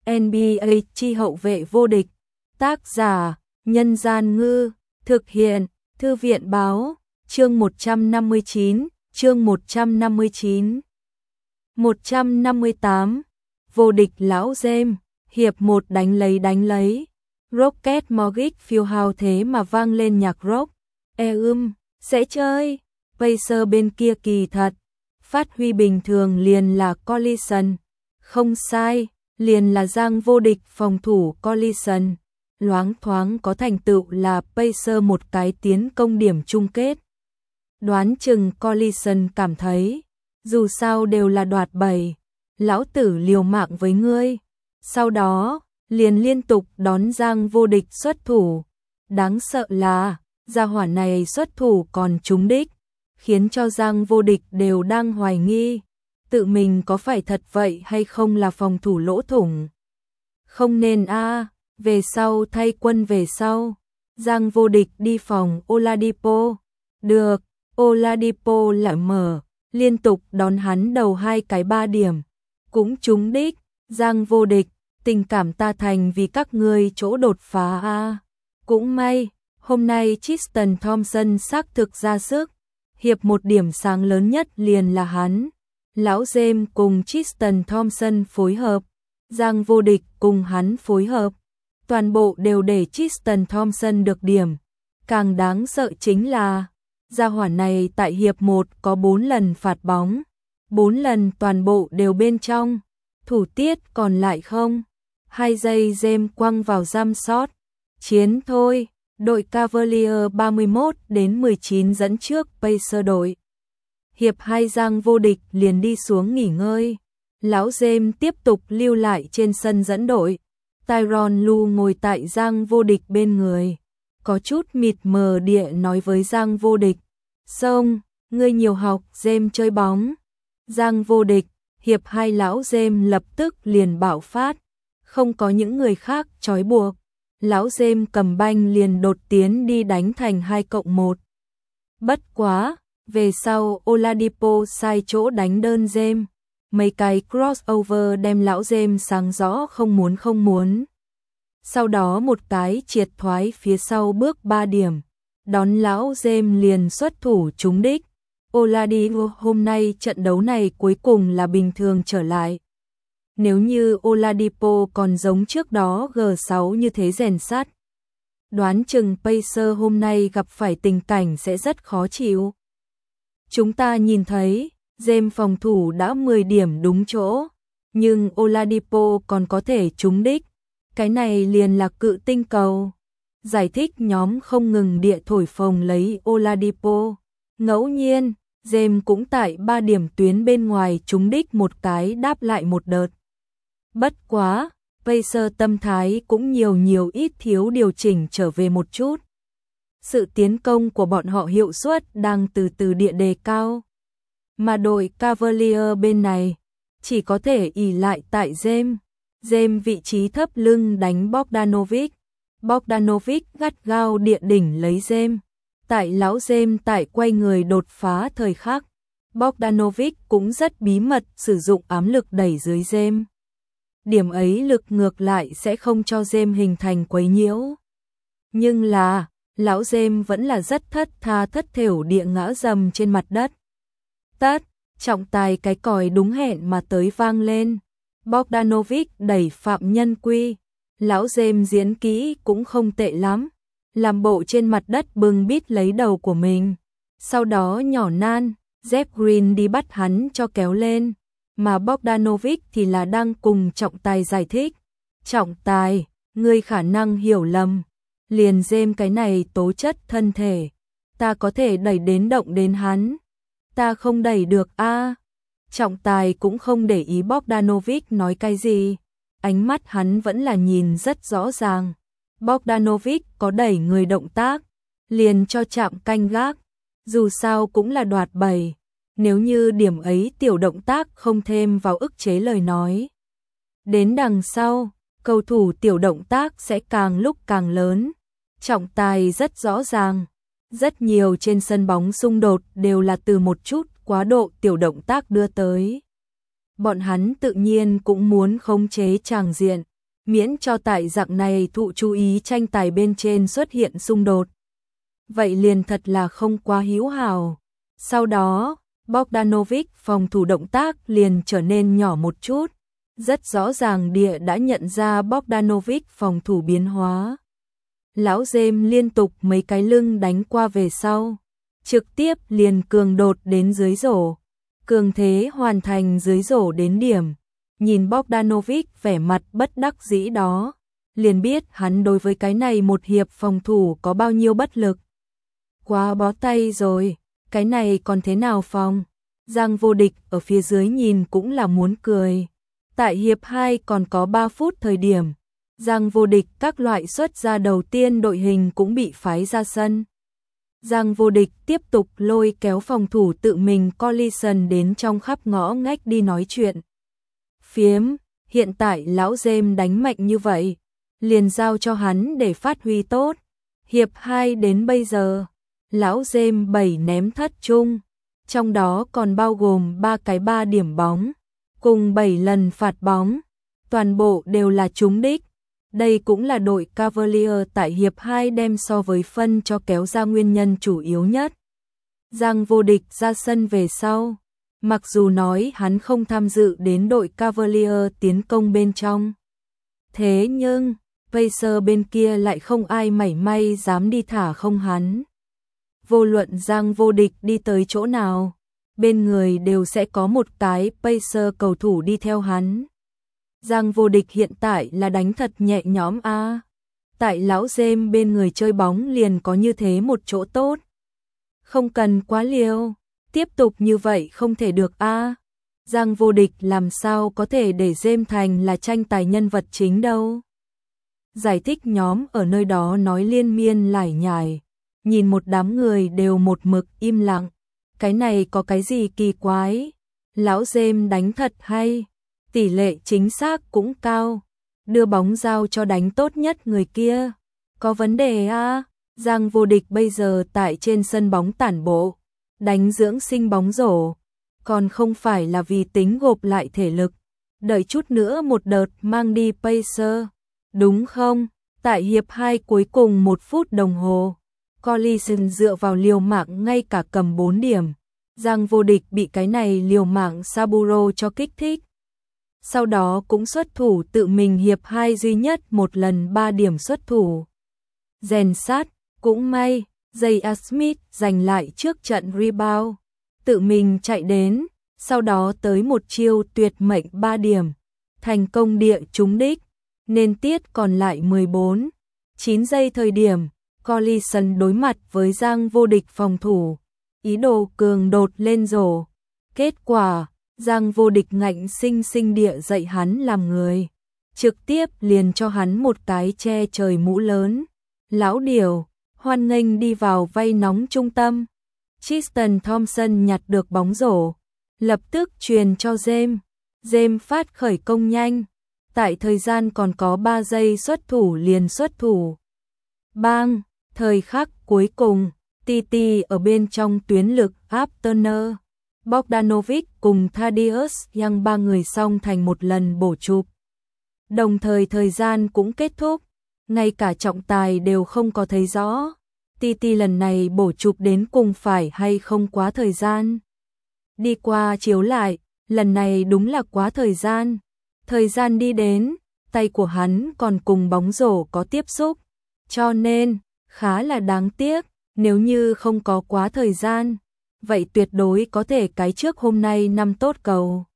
NBA chi hậu vệ vô địch. Tác giả: Nhân Gian Ngư. Thực hiện: Thư viện Báo. Chương 159. Chương 159. 158. Vô địch lão James. Hiệp 1 đánh lấy. Rocket Mortgage Fieldhouse thế mà vang lên nhạc rock. Sẽ chơi. Pacers bên kia kỳ thật. Phát huy bình thường liền là Collison. Không sai, liền là Giang vô địch phòng thủ Collison. Loáng thoáng có thành tựu là Pacers một cái tiến công điểm chung kết. Đoán chừng Collison cảm thấy, dù sao đều là đoạt 7, lão tử liều mạng với ngươi. Sau đó, liền liên tục đón Giang vô địch xuất thủ. Đáng sợ là, gia hỏa này xuất thủ còn trúng đích, khiến cho Giang vô địch đều đang hoài nghi, tự mình có phải thật vậy hay không là phòng thủ lỗ thủng. Không nên về sau thay quân về sau. Giang vô địch đi phòng Oladipo. Được, Oladipo lại mở, liên tục đón hắn đầu 2 cái 3 điểm. Cũng trúng đích, Giang vô địch, tình cảm ta thành vì các ngươi chỗ đột phá Cũng may, hôm nay Tristan Thompson xác thực ra sức. Hiệp 1 điểm sáng lớn nhất liền là hắn. Lão James cùng Tristan Thompson phối hợp, Giang vô địch cùng hắn phối hợp. Toàn bộ đều để Tristan Thompson được điểm. Càng đáng sợ chính là, gia hỏa này tại hiệp 1 có 4 lần phạt bóng. 4 lần toàn bộ đều bên trong. Thủ tiết còn lại không. 2 giây James quăng vào giam sót. Chiến thôi. Đội Cavaliers 31-19 dẫn trước Pacers đội. Hiệp 2 Giang vô địch liền đi xuống nghỉ ngơi. Lão James tiếp tục lưu lại trên sân dẫn đội. Tyronn Lue ngồi tại Giang vô địch bên người. Có chút mịt mờ địa nói với Giang vô địch. Xong, ngươi nhiều học James chơi bóng. Giang vô địch, hiệp 2 lão James lập tức liền bạo phát. Không có những người khác trói buộc. Lão James cầm banh liền đột tiến đi đánh thành 2+1. Bất quá, về sau Oladipo sai chỗ đánh đơn James. Mấy cái crossover đem lão James sáng rõ không muốn. Sau đó một cái triệt thoái phía sau bước 3 điểm. Đón lão James liền xuất thủ trúng đích. Oladipo hôm nay trận đấu này cuối cùng là bình thường trở lại. Nếu như Oladipo còn giống trước đó G6 như thế rèn sắt, đoán chừng Pacers hôm nay gặp phải tình cảnh sẽ rất khó chịu. Chúng ta nhìn thấy, James phòng thủ đã 10 điểm đúng chỗ, nhưng Oladipo còn có thể trúng đích. Cái này liền là cự tinh cầu. Giải thích nhóm không ngừng địa thổi phồng lấy Oladipo. Ngẫu nhiên, James cũng tại 3 điểm tuyến bên ngoài trúng đích một cái đáp lại một đợt. Bất quá, Pacers tâm thái cũng nhiều ít thiếu điều chỉnh trở về một chút. Sự tiến công của bọn họ hiệu suất đang từ từ địa đề cao. Mà đội Cavaliers bên này, chỉ có thể ỷ lại tại James. James vị trí thấp lưng đánh Bogdanovic. Bogdanovic gắt gao địa đỉnh lấy James. Tại lão James tại quay người đột phá thời khắc, Bogdanovic cũng rất bí mật sử dụng ám lực đẩy dưới James. Điểm ấy lực ngược lại sẽ không cho James hình thành quấy nhiễu. Nhưng là, lão James vẫn là rất thất thểu địa ngã dầm trên mặt đất. Trọng tài cái còi đúng hẹn mà tới vang lên. Bogdanovic đẩy phạm nhân quy. Lão James diễn kỹ cũng không tệ lắm. Làm bộ trên mặt đất bưng bít lấy đầu của mình. Sau đó nhỏ nan, Jeff Green đi bắt hắn cho kéo lên. Mà Bogdanovic thì là đang cùng trọng tài giải thích. Trọng tài, ngươi khả năng hiểu lầm. Liền James cái này tố chất thân thể. Ta có thể đẩy đến động đến hắn. Ta không đẩy được Trọng tài cũng không để ý Bogdanovic nói cái gì. Ánh mắt hắn vẫn là nhìn rất rõ ràng. Bogdanovic có đẩy người động tác, liền cho chạm canh gác. Dù sao cũng là đoạt 7. Nếu như điểm ấy tiểu động tác không thêm vào ức chế lời nói. Đến đằng sau, cầu thủ tiểu động tác sẽ càng lúc càng lớn. Trọng tài rất rõ ràng. Rất nhiều trên sân bóng xung đột đều là từ một chút quá độ tiểu động tác đưa tới. Bọn hắn tự nhiên cũng muốn khống chế tràng diện, miễn cho tại dạng này thụ chú ý tranh tài bên trên xuất hiện xung đột. Vậy liền thật là không quá hữu hảo. Sau đó, Bogdanovic phòng thủ động tác liền trở nên nhỏ một chút. Rất rõ ràng Địa đã nhận ra Bogdanovic phòng thủ biến hóa. Lão James liên tục mấy cái lưng đánh qua về sau, trực tiếp liền cường đột đến dưới rổ. Cường thế hoàn thành dưới rổ đến điểm. Nhìn Bogdanovic vẻ mặt bất đắc dĩ đó, liền biết hắn đối với cái này một hiệp phòng thủ có bao nhiêu bất lực. Quá bó tay rồi, cái này còn thế nào phòng? Giang Vô Địch ở phía dưới nhìn cũng là muốn cười. Tại hiệp 2 còn có 3 phút thời điểm, Giang Vô Địch các loại xuất ra đầu tiên đội hình cũng bị phái ra sân. Giang Vô Địch tiếp tục lôi kéo phòng thủ tự mình Collison đến trong khắp ngõ ngách đi nói chuyện. Phiếm, hiện tại lão James đánh mạnh như vậy, liền giao cho hắn để phát huy tốt. Hiệp 2 đến bây giờ, lão James 7 ném thất chung, trong đó còn bao gồm 3 cái 3 điểm bóng, cùng 7 lần phạt bóng, toàn bộ đều là trúng đích. Đây cũng là đội Cavalier tại hiệp 2 đem so với phân cho kéo ra nguyên nhân chủ yếu nhất. Giang Vô Địch ra sân về sau, mặc dù nói hắn không tham dự đến đội Cavalier tiến công bên trong. Thế nhưng, Pacers bên kia lại không ai mảy may dám đi thả không hắn. Vô luận Giang Vô Địch đi tới chỗ nào, bên người đều sẽ có một cái Pacers cầu thủ đi theo hắn. Giang Vô Địch hiện tại là đánh thật nhẹ nhõm a. Tại lão James bên người chơi bóng liền có như thế một chỗ tốt. Không cần quá liều, tiếp tục như vậy không thể được a. Giang Vô Địch làm sao có thể để James thành là tranh tài nhân vật chính đâu. Giải thích nhóm ở nơi đó nói liên miên lải nhải, nhìn một đám người đều một mực im lặng. Cái này có cái gì kỳ quái? Lão James đánh thật hay, tỷ lệ chính xác cũng cao, đưa bóng giao cho đánh tốt nhất người kia. Có vấn đề a? Giang Vô Địch bây giờ tại trên sân bóng tản bộ, đánh dưỡng sinh bóng rổ, còn không phải là vì tính gộp lại thể lực, đợi chút nữa một đợt mang đi Pacers, đúng không? Tại hiệp 2 cuối cùng 1 phút đồng hồ, Collison dựa vào liều mạng ngay cả cầm 4 điểm. Giang Vô Địch bị cái này liều mạng Saburo cho kích thích. Sau đó cũng xuất thủ tự mình hiệp 2 duy nhất một lần 3 điểm xuất thủ. Rèn sát, cũng may, J.R. Smith giành lại trước trận rebound. Tự mình chạy đến, sau đó tới một chiêu tuyệt mệnh 3 điểm. Thành công địa trúng đích, nên tiết còn lại 14. 9 giây thời điểm, Collison đối mặt với Giang Vô Địch phòng thủ. Ý đồ cường đột lên rổ. Kết quả, Giang Vô Địch ngạnh sinh sinh địa dạy hắn làm người. Trực tiếp liền cho hắn một cái che trời mũ lớn. Lão điểu, hoan nghênh đi vào vây nóng trung tâm. Tristan Thompson nhặt được bóng rổ, lập tức truyền cho James. James phát khởi công nhanh. Tại thời gian còn có 3 giây xuất thủ liền xuất thủ. Bang, thời khắc cuối cùng, TT ở bên trong tuyến lực áp Turner. Bogdanovic cùng Thaddeus Young 3 người song thành một lần bổ chụp. Đồng thời thời gian cũng kết thúc, ngay cả trọng tài đều không có thấy rõ. TT lần này bổ chụp đến cùng phải hay không quá thời gian. Đi qua chiếu lại, lần này đúng là quá thời gian. Thời gian đi đến, tay của hắn còn cùng bóng rổ có tiếp xúc. Cho nên, khá là đáng tiếc, nếu như không có quá thời gian, vậy tuyệt đối có thể cái trước hôm nay năm tốt cầu.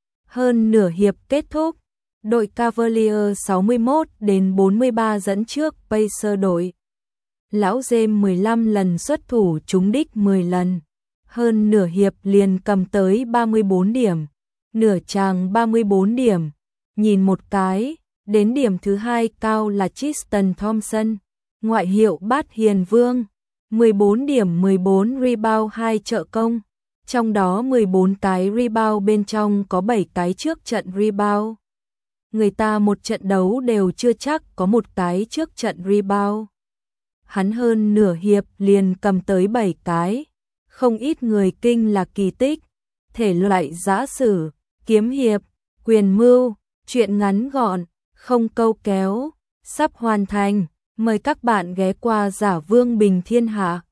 Hơn nửa hiệp kết thúc, đội Cavalier 61-43 dẫn trước Pacers đội. Lão James 15 lần xuất thủ trúng đích 10 lần, hơn nửa hiệp liền cầm tới 34 điểm, nửa chàng 34 điểm. Nhìn một cái, đến điểm thứ 2 cao là Tristan Thompson, ngoại hiệu Bát Hiền Vương, 14 điểm 14 rebound 2 trợ công, trong đó 14 cái rebound bên trong có 7 cái trước trận rebound. Người ta một trận đấu đều chưa chắc có một cái trước trận rebound. Hắn hơn nửa hiệp liền cầm tới 7 cái, không ít người kinh là kỳ tích. Thể loại giã sử, kiếm hiệp, quyền mưu, truyện ngắn gọn, không câu kéo, sắp hoàn thành. Mời các bạn ghé qua Giả Vương Bình Thiên Hạ.